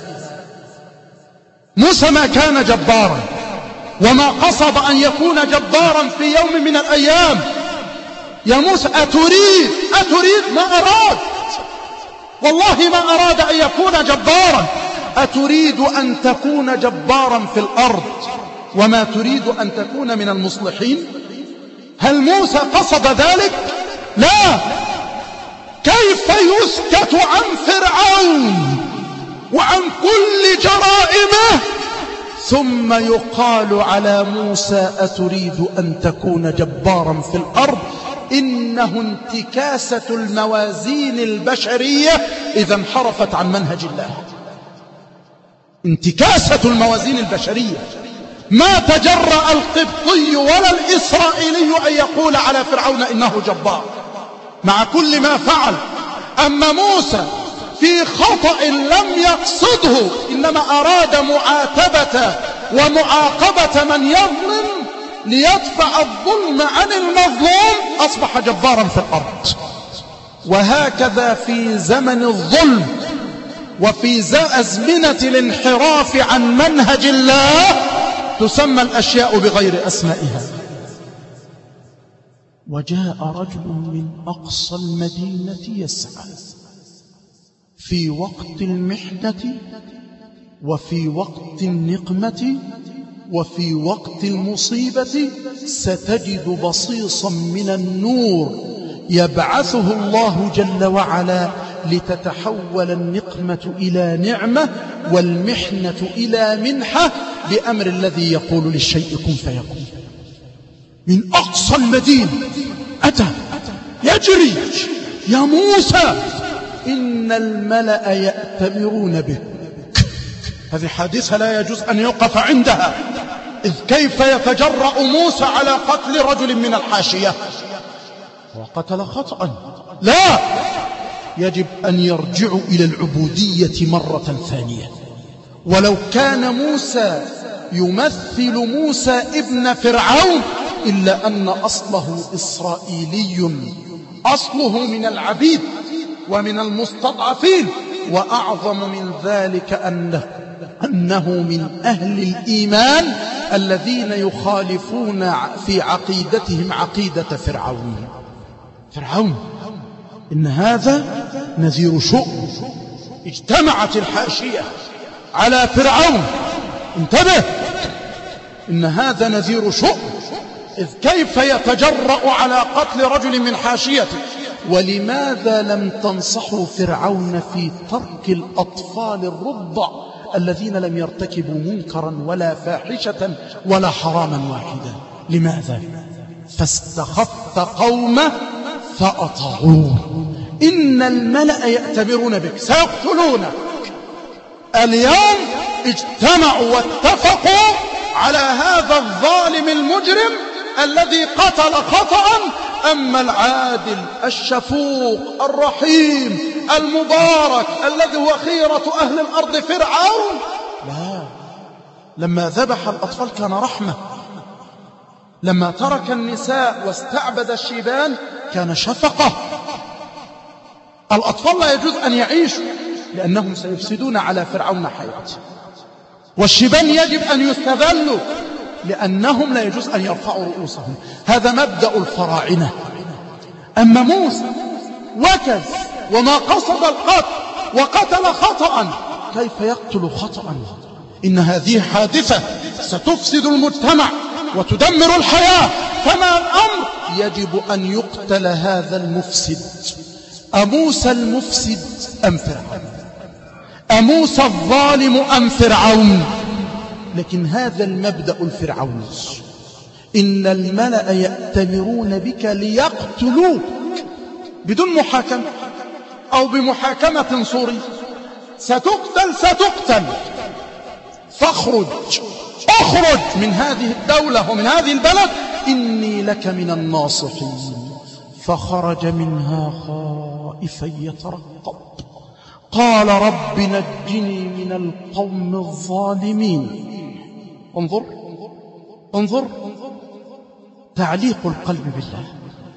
موسى ما كان جبارا وما قصد أن يكون جبارا في يوم من الأيام. يا موسى أتريد أتريد ما أراد، والله ما أراد أن يكون جبارا. أتريد أن تكون جبارا في الأرض وما تريد أن تكون من المصلحين؟ هل موسى قصد ذلك؟ لا. كيف يسكت عن فرعون وعن كل جرائمه ثم يقال على موسى أتريد أن تكون جبارا في الأرض؟ إنه انتكاسة الموازين البشرية إذا انحرفت عن منهج الله. انتكاسة الموازين البشرية. ما تجرأ القبطي ولا الإسرائيلي أن يقول على فرعون إنه جبار مع كل ما فعل. أما موسى في خطأ لم يقصده، إنما أراد معاتبة ومعاقبة من يظلم ليدفع الظلم عن المظلوم، أصبح جبارا في الأرض. وهكذا في زمن الظلم وفي أزمنة الانحراف عن منهج الله تسمى الأشياء بغير أسمائها. وجاء رجل من أقصى المدينة يسعى في وقت المحنة وفي وقت النقمة وفي وقت المصيبة ستجد بصيصا من النور يبعثه الله جل وعلا لتتحول النقمة إلى نعمة والمحنة إلى منحة بأمر الذي يقول للشيء كن فيكون. من أقصى المدينة أتى يجري: يا موسى إن الملأ يأتمرون بك. هذه حادثة لا يجوز أن يوقف عندها، إذ كيف يتجرأ موسى على قتل رجل من الحاشية وقتل خطأ؟ لا، يجب أن يرجعوا إلى العبودية مرة ثانية. ولو كان موسى يمثل موسى ابن فرعون إلا أن أصله إسرائيلي، أصله من العبيد ومن المستضعفين، وأعظم من ذلك أنه, أنه من أهل الإيمان الذين يخالفون في عقيدتهم عقيدة فرعون. فرعون إن هذا نذير شؤم. اجتمعت الحاشية على فرعون، انتبه، إن هذا نذير شؤم، إذ كيف يتجرأ على قتل رجل من حاشيته؟ ولماذا لم تنصحوا فرعون في ترك الأطفال الرضع الذين لم يرتكبوا منكرا ولا فاحشة ولا حراما واحدا؟ لماذا؟ فاستخف قومه فأطاعوه. إن الملأ يأتمرون بك، سيقتلونك. اليوم اجتمعوا واتفقوا على هذا الظالم المجرم الذي قتل خطأ. أما العادل الشفوق الرحيم المبارك الذي هو خيرة أهل الأرض فرعون، لا، لما ذبح الأطفال كان رحمة، لما ترك النساء واستعبد الشيبان كان شفقة. الأطفال لا يجوز أن يعيشوا لأنهم سيفسدون على فرعون حياته، والشيبان يجب أن يستذلوا لأنهم لا يجوز أن يرفعوا رؤوسهم. هذا مبدأ الفراعنة. أما موسى وكز وما قصد القتل وقتل خطأ، كيف يقتل خطأ؟ إن هذه حادثة ستفسد المجتمع وتدمر الحياة، فما الأمر؟ يجب أن يقتل هذا المفسد. أموسى المفسد أم فرعون؟ أموسى الظالم أم فرعون؟ لكن هذا المبدأ الفرعوني، إن الملأ يأتمرون بك ليقتلوك بدون محاكمة أو بمحاكمة صورية. ستقتل ستقتل، فاخرج اخرج من هذه الدولة ومن هذه البلد، إني لك من الناصحين. فخرج منها خائفا يترقب، قال رب نجني من القوم الظالمين. انظر انظر تعليق القلب بالله،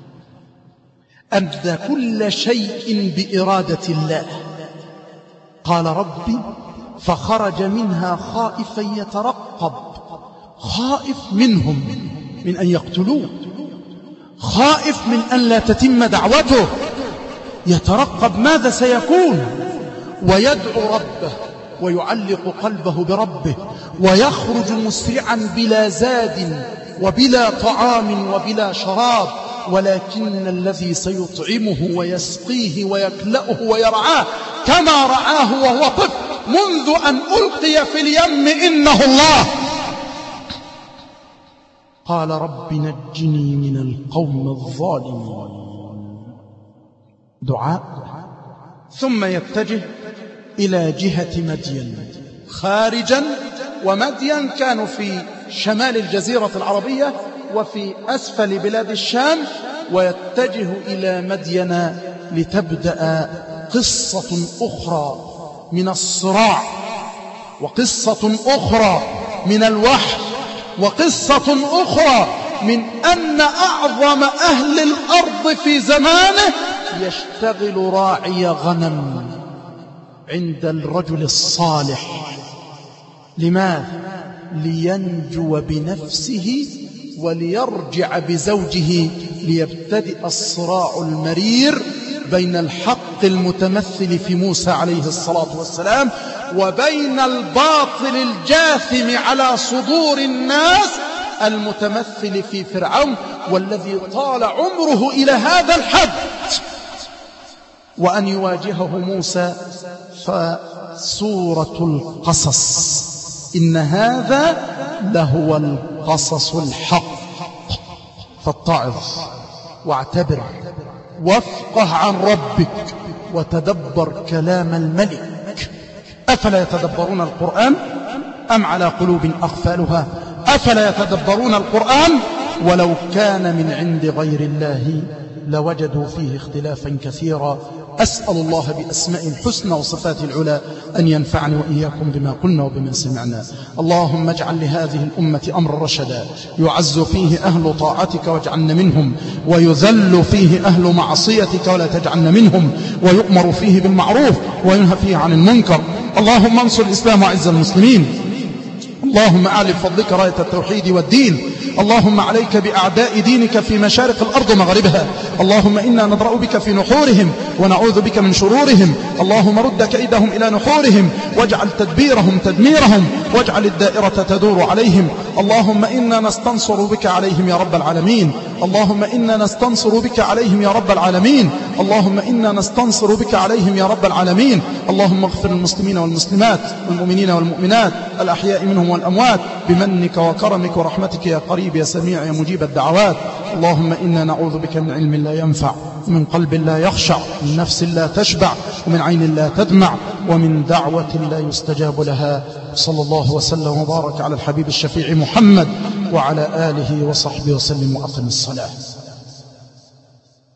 أبدى كل شيء بإرادة الله. قال ربي فخرج منها خائفا يترقب، خائف منهم من أن يقتلوه، خائف من أن لا تتم دعوته، يترقب ماذا سيكون، ويدعو ربه ويعلق قلبه بربه، ويخرج مسرعا بلا زاد وبلا طعام وبلا شراب، ولكن الذي سيطعمه ويسقيه ويكلأه ويرعاه كما رعاه وهو طفل منذ أن ألقي في اليم إنه الله. قال رب نجني من القوم الظالمين. دعاء، ثم يتجه إلى جهة مدين خارجا، ومدين كانوا في شمال الجزيرة العربية وفي أسفل بلاد الشام، ويتجه إلى مدين لتبدأ قصة أخرى من الصراع، وقصة أخرى من الوحي، وقصة أخرى من أن أعظم أهل الأرض في زمانه يشتغل راعي غنم عند الرجل الصالح. لماذا؟ لينجو بنفسه وليرجع بزوجه، ليبتدئ الصراع المرير بين الحق المتمثل في موسى عليه الصلاة والسلام وبين الباطل الجاثم على صدور الناس المتمثل في فرعون، والذي طال عمره إلى هذا الحد. وأن يواجهه موسى فسورة القصص، إن هذا لهو القصص الحق. فاتعظ واعتبر وافقه عن ربك وتدبر كلام الملك. أفلا يتدبرون القرآن أم على قلوب أقفالها؟ أفلا يتدبرون القرآن ولو كان من عند غير الله لوجدوا فيه اختلافا كثيرا. أسأل الله بأسماء الحسنى وصفات العلى أن ينفعني وإياكم بما قلنا وبما سمعنا. اللهم اجعل لهذه الأمة أمر رشدا يعز فيه أهل طاعتك واجعلنا منهم، ويذل فيه أهل معصيتك ولا تجعلنا منهم، ويؤمر فيه بالمعروف وينهى فيه عن المنكر. اللهم انصر الإسلام وعز المسلمين. اللهم أعلِ بفضلك راية التوحيد والدين. اللهم عليك بأعداء دينك في مشارق الأرض ومغربها. اللهم إنا نضرأ بك في نحورهم ونعوذ بك من شرورهم. اللهم رد كيدهم إلى نحورهم واجعل تدبيرهم تدميرهم واجعل الدائرة تدور عليهم. اللهم إنا نستنصر بك عليهم يا رب العالمين. اللهم إنا نستنصر بك عليهم يا رب العالمين. اللهم إنا نستنصر بك عليهم يا رب العالمين. اللهم اغفر للمسلمين والمسلمات والمؤمنين والمؤمنات الأحياء منهم والأموات بمنك وكرمك ورحمتك يا قريب يا سميع يا مجيب الدعوات. اللهم إنا نعوذ بك من علم لا ينفع، ومن قلب لا يخشع، ومن نفس لا تشبع، ومن عين لا تدمع، ومن دعوة لا يستجاب لها. صلى الله وسلم وبارك على الحبيب الشفيع محمد وعلى آله وصحبه وسلم وأقم الصلاة.